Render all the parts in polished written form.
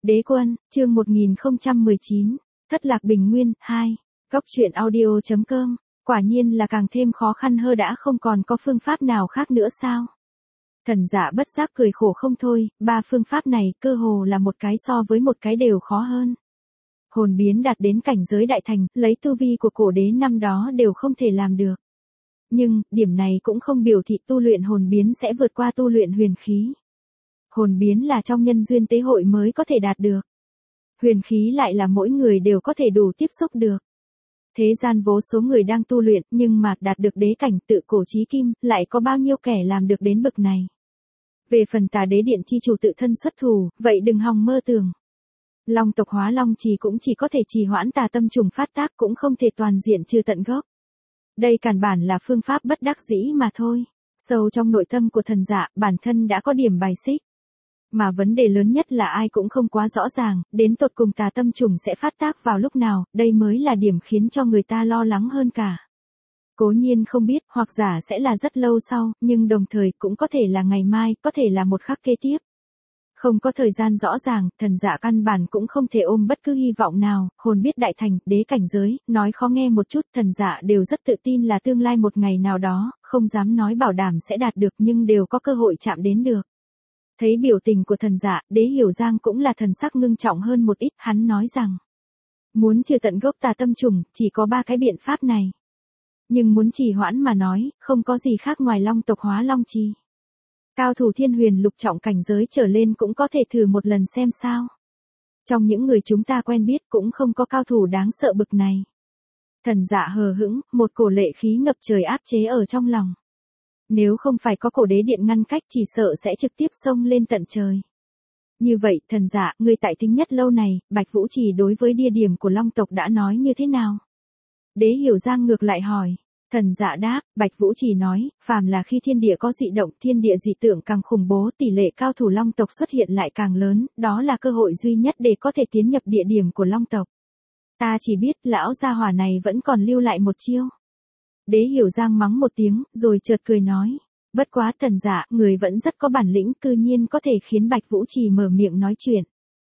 Đế quân, chương 1019, Thất lạc bình nguyên, 2. Góc truyện audio.com, quả nhiên là càng thêm khó khăn hơn, đã không còn có phương pháp nào khác nữa sao? Thần Dạ bất giác cười khổ không thôi, ba phương pháp này cơ hồ là một cái so với một cái đều khó hơn. Hồn biến đạt đến cảnh giới đại thành, lấy tu vi của cổ đế năm đó đều không thể làm được. Nhưng, điểm này cũng không biểu thị tu luyện hồn biến sẽ vượt qua tu luyện huyền khí. Hồn biến là trong nhân duyên tế hội mới có thể đạt được. Huyền khí lại là mỗi người đều có thể đủ tiếp xúc được. Thế gian vô số người đang tu luyện, nhưng mà đạt được đế cảnh tự cổ chí kim, lại có bao nhiêu kẻ làm được đến bậc này. Về phần Tà Đế Điện chi chủ tự thân xuất thủ, vậy đừng hòng mơ tưởng. Long tộc hóa long trì cũng chỉ có thể trì hoãn tà tâm trùng phát tác, cũng không thể toàn diện trừ tận gốc. Đây căn bản là phương pháp bất đắc dĩ mà thôi. Sâu trong nội tâm của Thần Dạ, bản thân đã có điểm bài xích. Mà vấn đề lớn nhất là ai cũng không quá rõ ràng, đến tột cùng tà tâm trùng sẽ phát tác vào lúc nào, đây mới là điểm khiến cho người ta lo lắng hơn cả. Cố nhiên không biết, hoặc giả sẽ là rất lâu sau, nhưng đồng thời cũng có thể là ngày mai, có thể là một khắc kế tiếp. Không có thời gian rõ ràng, Thần Dạ căn bản cũng không thể ôm bất cứ hy vọng nào, hồn biết đại thành, đế cảnh giới, nói khó nghe một chút, Thần Dạ đều rất tự tin là tương lai một ngày nào đó, không dám nói bảo đảm sẽ đạt được nhưng đều có cơ hội chạm đến được. Thấy biểu tình của Thần Dạ, Đế Hiểu Giang cũng là thần sắc ngưng trọng hơn một ít, hắn nói rằng, muốn trừ tận gốc tà tâm trùng, chỉ có 3 cái biện pháp này. Nhưng muốn trì hoãn mà nói, không có gì khác ngoài long tộc hóa long trì. Cao thủ thiên huyền lục trọng cảnh giới trở lên cũng có thể thử một lần xem sao. Trong những người chúng ta quen biết cũng không có cao thủ đáng sợ bực này. Thần Dạ hờ hững, một cổ lệ khí ngập trời áp chế ở trong lòng. Nếu không phải có cổ đế điện ngăn cách chỉ sợ sẽ trực tiếp xông lên tận trời. Như vậy, Thần Dạ, người tại Thính Nhất Lâu này, Bạch Vũ Trì đối với địa điểm của long tộc đã nói như thế nào? Đế Hiểu Giang ngược lại hỏi. Thần Dạ đáp, Bạch Vũ Trì nói, phàm là khi thiên địa có dị động, thiên địa dị tượng càng khủng bố, tỷ lệ cao thủ long tộc xuất hiện lại càng lớn, đó là cơ hội duy nhất để có thể tiến nhập địa điểm của long tộc. Ta chỉ biết, lão gia hỏa này vẫn còn lưu lại một chiêu. Đế Hiểu Giang mắng một tiếng, rồi chợt cười nói. Bất quá Thần Dạ, người vẫn rất có bản lĩnh, cư nhiên có thể khiến Bạch Vũ Trì mở miệng nói chuyện.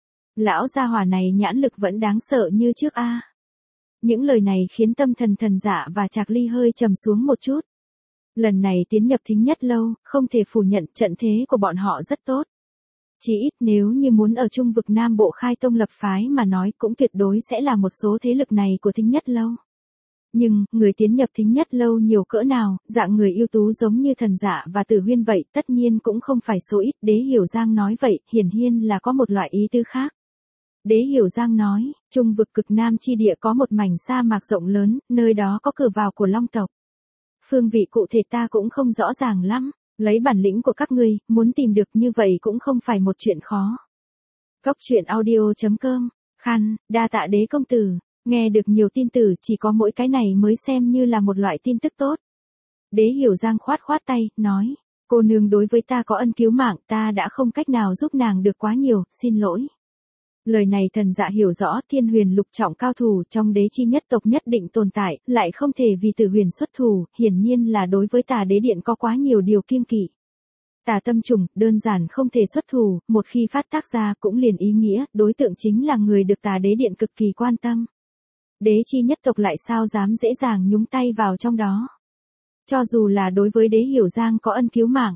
Lão gia hỏa này nhãn lực vẫn đáng sợ như trước a. Những lời này khiến tâm thần Thần Dạ và Trạc Ly hơi trầm xuống một chút. Lần này tiến nhập Thính Nhất Lâu, không thể phủ nhận trận thế của bọn họ rất tốt. Chỉ ít nếu như muốn ở Trung vực Nam Bộ khai tông lập phái mà nói cũng tuyệt đối sẽ là một số thế lực này của Thính Nhất Lâu. Nhưng, người tiến nhập Thính Nhất Lâu nhiều cỡ nào, dạng người ưu tú giống như Thần Dạ và Tử Huyên vậy, tất nhiên cũng không phải số ít. Đế Hiểu Giang nói vậy, hiển nhiên là có một loại ý tư khác. Đế Hiểu Giang nói, Trung vực cực Nam chi địa có một mảnh sa mạc rộng lớn, nơi đó có cửa vào của long tộc. Phương vị cụ thể ta cũng không rõ ràng lắm, lấy bản lĩnh của các ngươi, muốn tìm được như vậy cũng không phải một chuyện khó. Góc truyện audio.com, khăn, đa tạ Đế công tử. Nghe được nhiều tin tử, chỉ có mỗi cái này mới xem như là một loại tin tức tốt. Đế Hiểu Giang khoát khoát tay, nói, cô nương đối với ta có ân cứu mạng, ta đã không cách nào giúp nàng được quá nhiều, xin lỗi. Lời này Thần Dạ hiểu rõ, thiên huyền lục trọng cao thủ trong đế chi nhất tộc nhất định tồn tại, lại không thể vì Tử Huyền xuất thủ, hiển nhiên là đối với Tà Đế Điện có quá nhiều điều kiêng kỵ. Tà tâm trùng, đơn giản không thể xuất thủ, một khi phát tác ra cũng liền ý nghĩa, đối tượng chính là người được Tà Đế Điện cực kỳ quan tâm. Đế chi nhất tộc lại sao dám dễ dàng nhúng tay vào trong đó. Cho dù là đối với Đế Hiểu Giang có ân cứu mạng.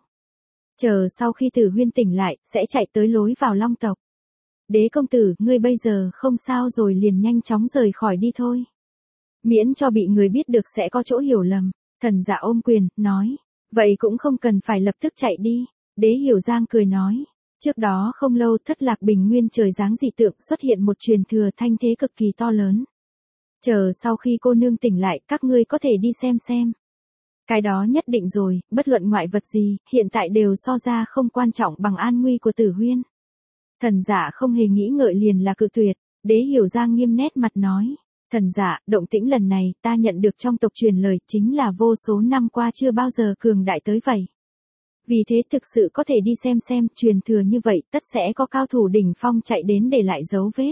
Chờ sau khi Tử Huyên tỉnh lại, sẽ chạy tới lối vào long tộc. Đế công tử, ngươi bây giờ không sao rồi, liền nhanh chóng rời khỏi đi thôi. Miễn cho bị người biết được sẽ có chỗ hiểu lầm. Thần Dạ ôm quyền, nói. Vậy cũng không cần phải lập tức chạy đi. Đế Hiểu Giang cười nói. Trước đó không lâu thất lạc bình nguyên trời giáng dị tượng xuất hiện một truyền thừa thanh thế cực kỳ to lớn. Chờ sau khi cô nương tỉnh lại, các ngươi có thể đi xem. Cái đó nhất định rồi, bất luận ngoại vật gì, hiện tại đều so ra không quan trọng bằng an nguy của Tử Huyên. Thần Dạ không hề nghĩ ngợi liền là cự tuyệt. Đế Hiểu Giang nghiêm nét mặt nói. Thần Dạ, động tĩnh lần này ta nhận được trong tộc truyền lời chính là vô số năm qua chưa bao giờ cường đại tới vậy. Vì thế thực sự có thể đi xem, truyền thừa như vậy tất sẽ có cao thủ đỉnh phong chạy đến để lại dấu vết.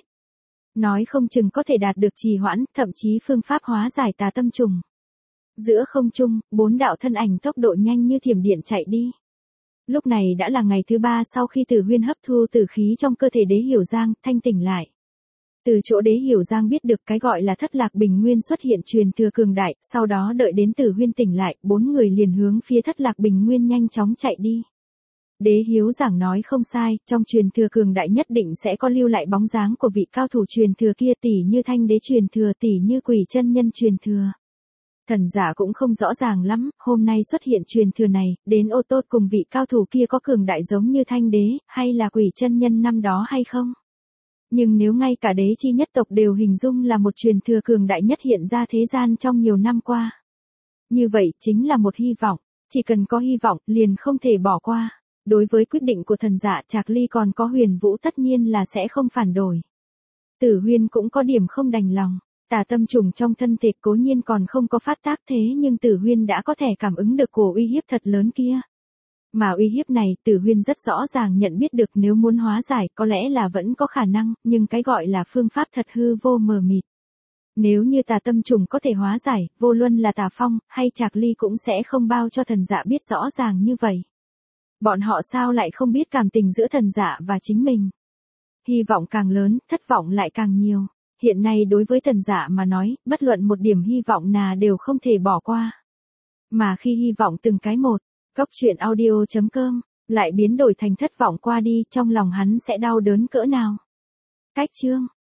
Nói không chừng có thể đạt được trì hoãn, thậm chí phương pháp hóa giải tà tâm trùng. Giữa không trung, 4 đạo thân ảnh tốc độ nhanh như thiểm điện chạy đi. Lúc này đã là ngày thứ 3 sau khi Tử Huyên hấp thu tử khí trong cơ thể Đế Hiểu Giang, thanh tỉnh lại. Từ chỗ Đế Hiểu Giang biết được cái gọi là thất lạc bình nguyên xuất hiện truyền thừa cường đại, sau đó đợi đến Tử Huyên tỉnh lại, 4 người liền hướng phía thất lạc bình nguyên nhanh chóng chạy đi. Đế Hiếu Giảng nói không sai, trong truyền thừa cường đại nhất định sẽ có lưu lại bóng dáng của vị cao thủ truyền thừa kia, tỷ như Thanh Đế truyền thừa, tỷ như Quỷ Chân Nhân truyền thừa. Thần giả cũng không rõ ràng lắm, hôm nay xuất hiện truyền thừa này, đến ô tốt cùng vị cao thủ kia có cường đại giống như Thanh Đế, hay là Quỷ Chân Nhân năm đó hay không? Nhưng nếu ngay cả đế chi nhất tộc đều hình dung là một truyền thừa cường đại nhất hiện ra thế gian trong nhiều năm qua. Như vậy chính là một hy vọng, chỉ cần có hy vọng liền không thể bỏ qua. Đối với quyết định của thần dạ Trạc Ly còn có Huyền Vũ tất nhiên là sẽ không phản đổi. Tử Huyên cũng có điểm không đành lòng, tà tâm trùng trong thân thể cố nhiên còn không có phát tác thế nhưng Tử Huyên đã có thể cảm ứng được cổ uy hiếp thật lớn kia. Mà uy hiếp này Tử Huyên rất rõ ràng nhận biết được, nếu muốn hóa giải có lẽ là vẫn có khả năng, nhưng cái gọi là phương pháp thật hư vô mờ mịt. Nếu như tà tâm trùng có thể hóa giải, vô luân là Tà Phong hay Trạc Ly cũng sẽ không bao cho thần dạ biết rõ ràng như vậy. Bọn họ sao lại không biết cảm tình giữa thần dạ và chính mình. Hy vọng càng lớn, thất vọng lại càng nhiều. Hiện nay đối với thần dạ mà nói, bất luận một điểm hy vọng nào đều không thể bỏ qua. Mà khi hy vọng từng cái một, Cốc truyện audio.com, lại biến đổi thành thất vọng qua đi, trong lòng hắn sẽ đau đớn cỡ nào. Cách chương